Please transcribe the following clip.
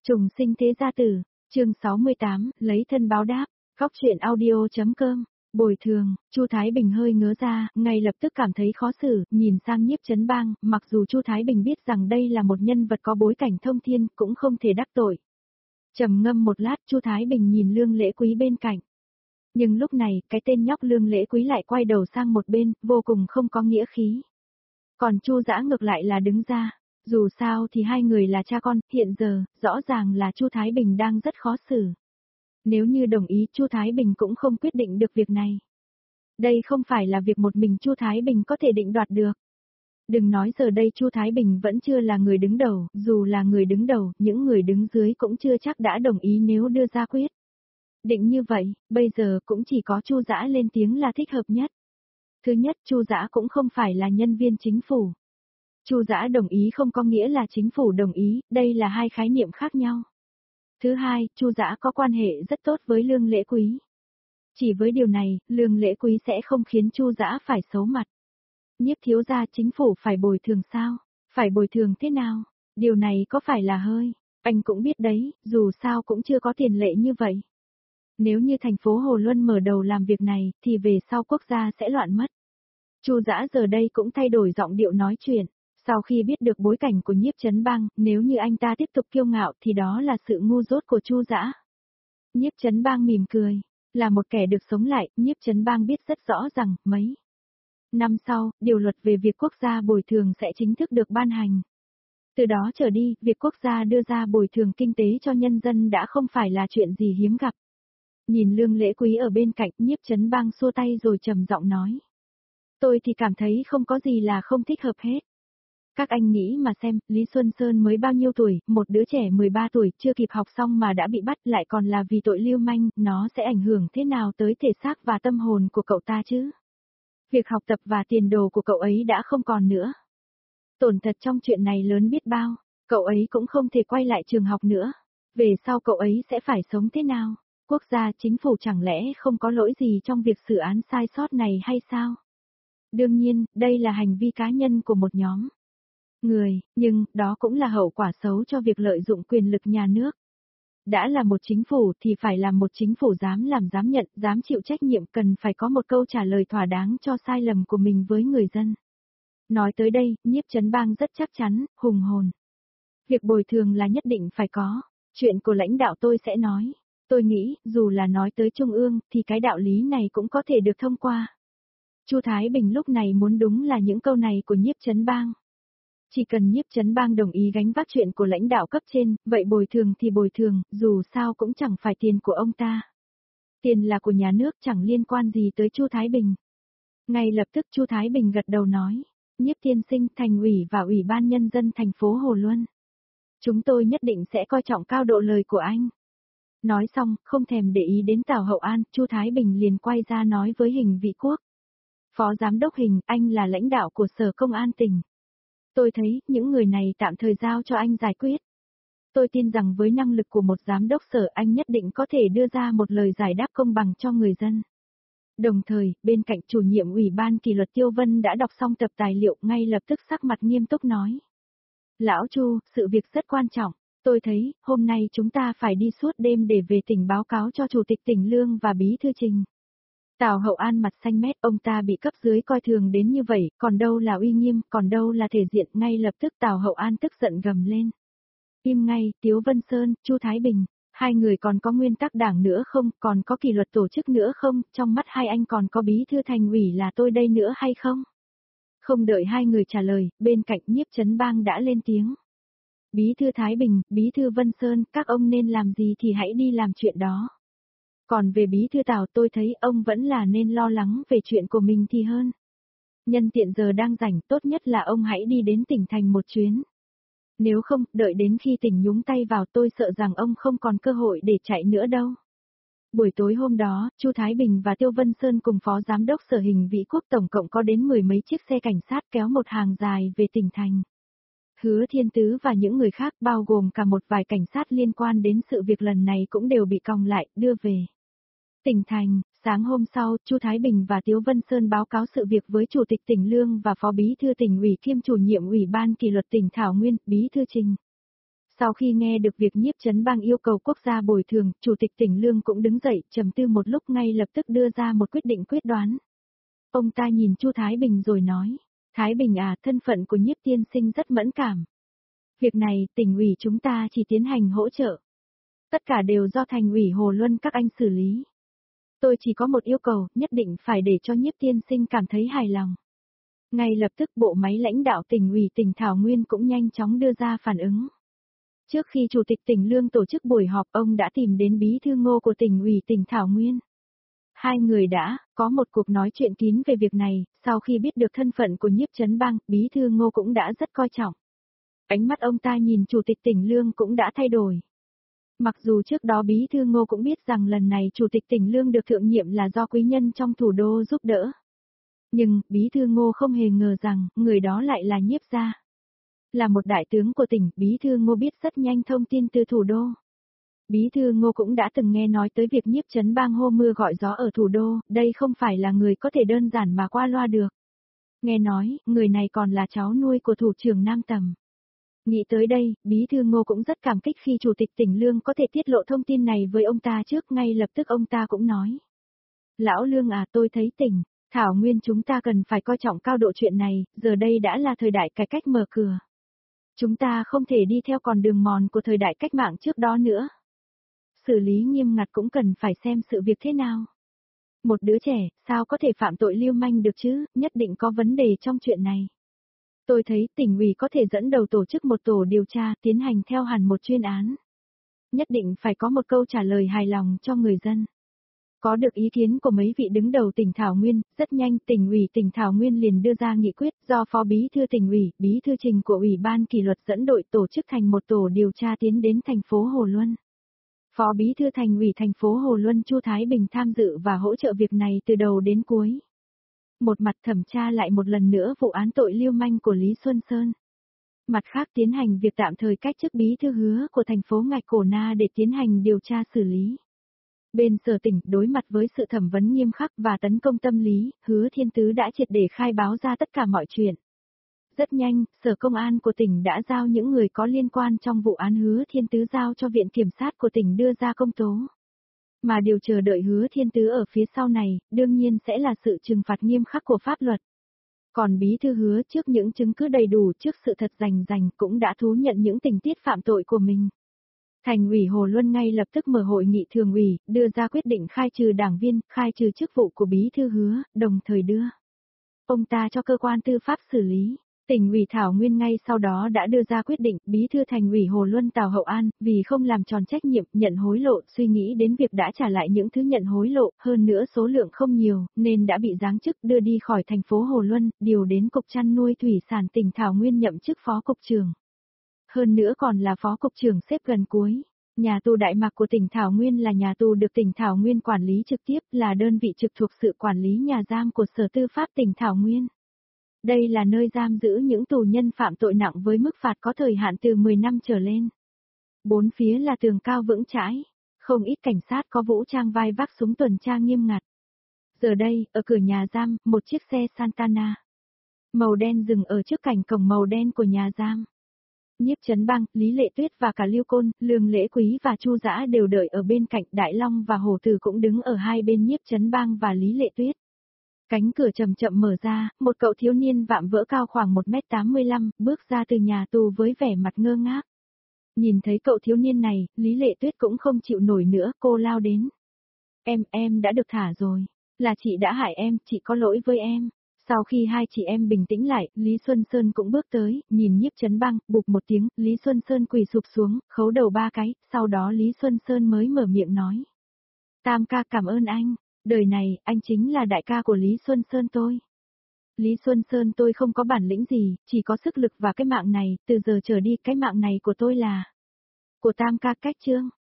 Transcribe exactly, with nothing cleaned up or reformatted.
Trùng sinh thế gia tử, chương sáu mươi tám, lấy thân báo đáp, góc truyện audio.com, bồi thường, Chu Thái Bình hơi ngớ ra, ngay lập tức cảm thấy khó xử, nhìn sang Nhiếp Chấn Bang, mặc dù Chu Thái Bình biết rằng đây là một nhân vật có bối cảnh thông thiên, cũng không thể đắc tội. Trầm ngâm một lát, Chu Thái Bình nhìn Lương Lễ Quý bên cạnh. Nhưng lúc này, cái tên nhóc Lương Lễ Quý lại quay đầu sang một bên, vô cùng không có nghĩa khí. Còn Chu Dã ngược lại là đứng ra. Dù sao thì hai người là cha con, hiện giờ, rõ ràng là Chu Thái Bình đang rất khó xử. Nếu như đồng ý, Chu Thái Bình cũng không quyết định được việc này. Đây không phải là việc một mình Chu Thái Bình có thể định đoạt được. Đừng nói giờ đây Chu Thái Bình vẫn chưa là người đứng đầu, dù là người đứng đầu, những người đứng dưới cũng chưa chắc đã đồng ý nếu đưa ra quyết định như vậy, bây giờ cũng chỉ có Chu Dã lên tiếng là thích hợp nhất. Thứ nhất, Chu Dã cũng không phải là nhân viên chính phủ. Chu Dã đồng ý không có nghĩa là chính phủ đồng ý, đây là hai khái niệm khác nhau. Thứ hai, Chu Dã có quan hệ rất tốt với Lương Lễ Quý. Chỉ với điều này, Lương Lễ Quý sẽ không khiến Chu Dã phải xấu mặt. Nhiếp thiếu gia, chính phủ phải bồi thường sao? Phải bồi thường thế nào? Điều này có phải là hơi? Anh cũng biết đấy, dù sao cũng chưa có tiền lệ như vậy. Nếu như thành phố Hồ Luân mở đầu làm việc này, thì về sau quốc gia sẽ loạn mất. Chu Dã giờ đây cũng thay đổi giọng điệu nói chuyện. Sau khi biết được bối cảnh của Nhiếp Chấn Bang, nếu như anh ta tiếp tục kiêu ngạo thì đó là sự ngu dốt của Chu Dã. Nhiếp Chấn Bang mỉm cười, là một kẻ được sống lại, Nhiếp Chấn Bang biết rất rõ rằng, mấy năm sau, điều luật về việc quốc gia bồi thường sẽ chính thức được ban hành. Từ đó trở đi, việc quốc gia đưa ra bồi thường kinh tế cho nhân dân đã không phải là chuyện gì hiếm gặp. Nhìn Lương Lễ Quý ở bên cạnh, Nhiếp Chấn Bang xua tay rồi trầm giọng nói. Tôi thì cảm thấy không có gì là không thích hợp hết. Các anh nghĩ mà xem, Lý Xuân Sơn mới bao nhiêu tuổi, một đứa trẻ mười ba tuổi chưa kịp học xong mà đã bị bắt lại còn là vì tội lưu manh, nó sẽ ảnh hưởng thế nào tới thể xác và tâm hồn của cậu ta chứ? Việc học tập và tiền đồ của cậu ấy đã không còn nữa. Tổn thật trong chuyện này lớn biết bao, cậu ấy cũng không thể quay lại trường học nữa. Về sau cậu ấy sẽ phải sống thế nào? Quốc gia chính phủ chẳng lẽ không có lỗi gì trong việc xử án sai sót này hay sao? Đương nhiên, đây là hành vi cá nhân của một nhóm người, nhưng đó cũng là hậu quả xấu cho việc lợi dụng quyền lực nhà nước. Đã là một chính phủ thì phải là một chính phủ dám làm dám nhận, dám chịu trách nhiệm, cần phải có một câu trả lời thỏa đáng cho sai lầm của mình với người dân. Nói tới đây, Nhiếp Chấn Bang rất chắc chắn, hùng hồn. Việc bồi thường là nhất định phải có, chuyện của lãnh đạo tôi sẽ nói. Tôi nghĩ, dù là nói tới Trung ương, thì cái đạo lý này cũng có thể được thông qua. Chu Thái Bình lúc này muốn đúng là những câu này của Nhiếp Chấn Bang. Chỉ cần Nhiếp Chấn Bang đồng ý gánh vác chuyện của lãnh đạo cấp trên, vậy bồi thường thì bồi thường, dù sao cũng chẳng phải tiền của ông ta. Tiền là của nhà nước, chẳng liên quan gì tới Chu Thái Bình. Ngay lập tức Chu Thái Bình gật đầu nói, Nhiếp tiên sinh, thành ủy và ủy ban nhân dân thành phố Hồ Luân. Chúng tôi nhất định sẽ coi trọng cao độ lời của anh. Nói xong, không thèm để ý đến Tào Hậu An, Chu Thái Bình liền quay ra nói với Hình Vĩ Quốc. Phó Giám đốc Hình, anh là lãnh đạo của Sở Công an tỉnh. Tôi thấy, những người này tạm thời giao cho anh giải quyết. Tôi tin rằng với năng lực của một giám đốc sở anh nhất định có thể đưa ra một lời giải đáp công bằng cho người dân. Đồng thời, bên cạnh chủ nhiệm ủy ban kỷ luật Tiêu Vân đã đọc xong tập tài liệu, ngay lập tức sắc mặt nghiêm túc nói. Lão Chu, sự việc rất quan trọng. Tôi thấy, hôm nay chúng ta phải đi suốt đêm để về tỉnh báo cáo cho Chủ tịch tỉnh Lương và Bí thư Trình. Tào Hậu An mặt xanh mét, ông ta bị cấp dưới coi thường đến như vậy, còn đâu là uy nghiêm, còn đâu là thể diện, ngay lập tức Tào Hậu An tức giận gầm lên. Im ngay, Tiếu Vân Sơn, Chu Thái Bình, hai người còn có nguyên tắc đảng nữa không, còn có kỷ luật tổ chức nữa không, trong mắt hai anh còn có bí thư thành ủy là tôi đây nữa hay không? Không đợi hai người trả lời, bên cạnh Nhiếp Chấn Bang đã lên tiếng. Bí thư Thái Bình, bí thư Vân Sơn, các ông nên làm gì thì hãy đi làm chuyện đó. Còn về bí thư Tào, tôi thấy ông vẫn là nên lo lắng về chuyện của mình thì hơn. Nhân tiện giờ đang rảnh, tốt nhất là ông hãy đi đến tỉnh thành một chuyến. Nếu không, đợi đến khi tỉnh nhúng tay vào, tôi sợ rằng ông không còn cơ hội để chạy nữa đâu. Buổi tối hôm đó, Chu Thái Bình và Tiêu Vân Sơn cùng Phó Giám đốc Sở Hình Vĩ Quốc tổng cộng có đến mười mấy chiếc xe cảnh sát kéo một hàng dài về tỉnh thành. Hứa Thiên Tứ và những người khác bao gồm cả một vài cảnh sát liên quan đến sự việc lần này cũng đều bị còng lại, đưa về tỉnh thành. Sáng hôm sau, Chu Thái Bình và Tiếu Vân Sơn báo cáo sự việc với Chủ tịch tỉnh Lương và Phó Bí thư tỉnh ủy kiêm chủ nhiệm Ủy ban kỷ luật tỉnh Thảo Nguyên, Bí thư Trình. Sau khi nghe được việc Nhiếp Chấn Bang yêu cầu quốc gia bồi thường, Chủ tịch tỉnh Lương cũng đứng dậy, trầm tư một lúc ngay lập tức đưa ra một quyết định quyết đoán. Ông ta nhìn Chu Thái Bình rồi nói, Thái Bình à, thân phận của Nhiếp tiên sinh rất mẫn cảm. Việc này, tỉnh ủy chúng ta chỉ tiến hành hỗ trợ. Tất cả đều do thành ủy Hồ Luân các anh xử lý. Tôi chỉ có một yêu cầu, nhất định phải để cho Nhiếp tiên sinh cảm thấy hài lòng. Ngay lập tức bộ máy lãnh đạo tỉnh ủy tỉnh Thảo Nguyên cũng nhanh chóng đưa ra phản ứng. Trước khi Chủ tịch tỉnh Lương tổ chức buổi họp, ông đã tìm đến bí thư Ngô của tỉnh ủy tỉnh Thảo Nguyên. Hai người đã có một cuộc nói chuyện kín về việc này, sau khi biết được thân phận của Nhiếp Chấn Bang, bí thư Ngô cũng đã rất coi trọng. Ánh mắt ông ta nhìn Chủ tịch tỉnh Lương cũng đã thay đổi. Mặc dù trước đó bí thư Ngô cũng biết rằng lần này Chủ tịch tỉnh Lương được thượng nhiệm là do quý nhân trong thủ đô giúp đỡ. Nhưng, bí thư Ngô không hề ngờ rằng, người đó lại là Nhiếp gia. Là một đại tướng của tỉnh, bí thư Ngô biết rất nhanh thông tin từ thủ đô. Bí thư Ngô cũng đã từng nghe nói tới việc Nhiếp Chấn Bang hô mưa gọi gió ở thủ đô, đây không phải là người có thể đơn giản mà qua loa được. Nghe nói, người này còn là cháu nuôi của thủ trưởng Nam Tầm. Nghĩ tới đây, bí thư Ngô cũng rất cảm kích khi Chủ tịch tỉnh Lương có thể tiết lộ thông tin này với ông ta trước, ngay lập tức ông ta cũng nói. Lão Lương à, tôi thấy tỉnh, Thảo Nguyên chúng ta cần phải coi trọng cao độ chuyện này, giờ đây đã là thời đại cải cách mở cửa. Chúng ta không thể đi theo con đường mòn của thời đại cách mạng trước đó nữa. Xử lý nghiêm ngặt cũng cần phải xem sự việc thế nào. Một đứa trẻ, sao có thể phạm tội lưu manh được chứ, nhất định có vấn đề trong chuyện này. Tôi thấy tỉnh ủy có thể dẫn đầu tổ chức một tổ điều tra, tiến hành theo hẳn một chuyên án. Nhất định phải có một câu trả lời hài lòng cho người dân. Có được ý kiến của mấy vị đứng đầu tỉnh Thảo Nguyên, rất nhanh tỉnh ủy tỉnh Thảo Nguyên liền đưa ra nghị quyết do Phó Bí thư tỉnh ủy, Bí thư trình của Ủy ban kỷ luật dẫn đội tổ chức thành một tổ điều tra tiến đến thành phố Hồ Luân. Phó Bí thư thành ủy thành phố Hồ Luân Chu Thái Bình tham dự và hỗ trợ việc này từ đầu đến cuối. Một mặt thẩm tra lại một lần nữa vụ án tội lưu manh của Lý Xuân Sơn. Mặt khác tiến hành việc tạm thời cách chức bí thư hứa của thành phố Ngạch Cổ Na để tiến hành điều tra xử lý. Bên sở tỉnh đối mặt với sự thẩm vấn nghiêm khắc và tấn công tâm lý, Hứa Thiên Tứ đã triệt để khai báo ra tất cả mọi chuyện. Rất nhanh, Sở Công an của tỉnh đã giao những người có liên quan trong vụ án Hứa Thiên Tứ giao cho Viện Kiểm sát của tỉnh đưa ra công tố. Mà điều chờ đợi Hứa Thiên Tứ ở phía sau này, đương nhiên sẽ là sự trừng phạt nghiêm khắc của pháp luật. Còn bí thư Hứa trước những chứng cứ đầy đủ trước sự thật rành rành cũng đã thú nhận những tình tiết phạm tội của mình. Thành ủy Hồ Luân ngay lập tức mở hội nghị thường ủy, đưa ra quyết định khai trừ đảng viên, khai trừ chức vụ của bí thư Hứa, đồng thời đưa ông ta cho cơ quan tư pháp xử lý. Tỉnh ủy Thảo Nguyên ngay sau đó đã đưa ra quyết định, bí thư thành ủy Hồ Luân Tào Hậu An, vì không làm tròn trách nhiệm, nhận hối lộ, suy nghĩ đến việc đã trả lại những thứ nhận hối lộ, hơn nữa số lượng không nhiều, nên đã bị giáng chức đưa đi khỏi thành phố Hồ Luân, điều đến Cục Chăn nuôi Thủy sản tỉnh Thảo Nguyên nhậm chức phó cục trưởng. Hơn nữa còn là phó cục trưởng xếp gần cuối. Nhà tù Đại Mạc của tỉnh Thảo Nguyên là nhà tù được tỉnh Thảo Nguyên quản lý trực tiếp, là đơn vị trực thuộc sự quản lý nhà giam của Sở Tư pháp tỉnh Thảo Nguyên. Đây là nơi giam giữ những tù nhân phạm tội nặng với mức phạt có thời hạn từ mười năm trở lên. Bốn phía là tường cao vững chãi, không ít cảnh sát có vũ trang vai vác súng tuần tra nghiêm ngặt. Giờ đây, ở cửa nhà giam, một chiếc xe Santana màu đen dừng ở trước cổng cổng màu đen của nhà giam. Nhiếp Chấn Bang, Lý Lệ Tuyết và cả Lưu Côn, Lương Lễ Quý và Chu Dã đều đợi ở bên cạnh, Đại Long và Hổ Tử cũng đứng ở hai bên Nhiếp Chấn Bang và Lý Lệ Tuyết. Cánh cửa chậm chậm mở ra, một cậu thiếu niên vạm vỡ cao khoảng một mét tám mươi lăm, bước ra từ nhà tù với vẻ mặt ngơ ngác. Nhìn thấy cậu thiếu niên này, Lý Lệ Tuyết cũng không chịu nổi nữa, cô lao đến. Em, em đã được thả rồi. Là chị đã hại em, chị có lỗi với em. Sau khi hai chị em bình tĩnh lại, Lý Xuân Sơn cũng bước tới, nhìn Nhiếp Chấn Bang, bụp một tiếng, Lý Xuân Sơn quỳ sụp xuống, khấu đầu ba cái, sau đó Lý Xuân Sơn mới mở miệng nói. Tam ca cảm ơn anh, đời này, anh chính là đại ca của Lý Xuân Sơn tôi. Lý Xuân Sơn tôi không có bản lĩnh gì, chỉ có sức lực và cái mạng này, từ giờ trở đi cái mạng này của tôi là của Tam ca cách chương.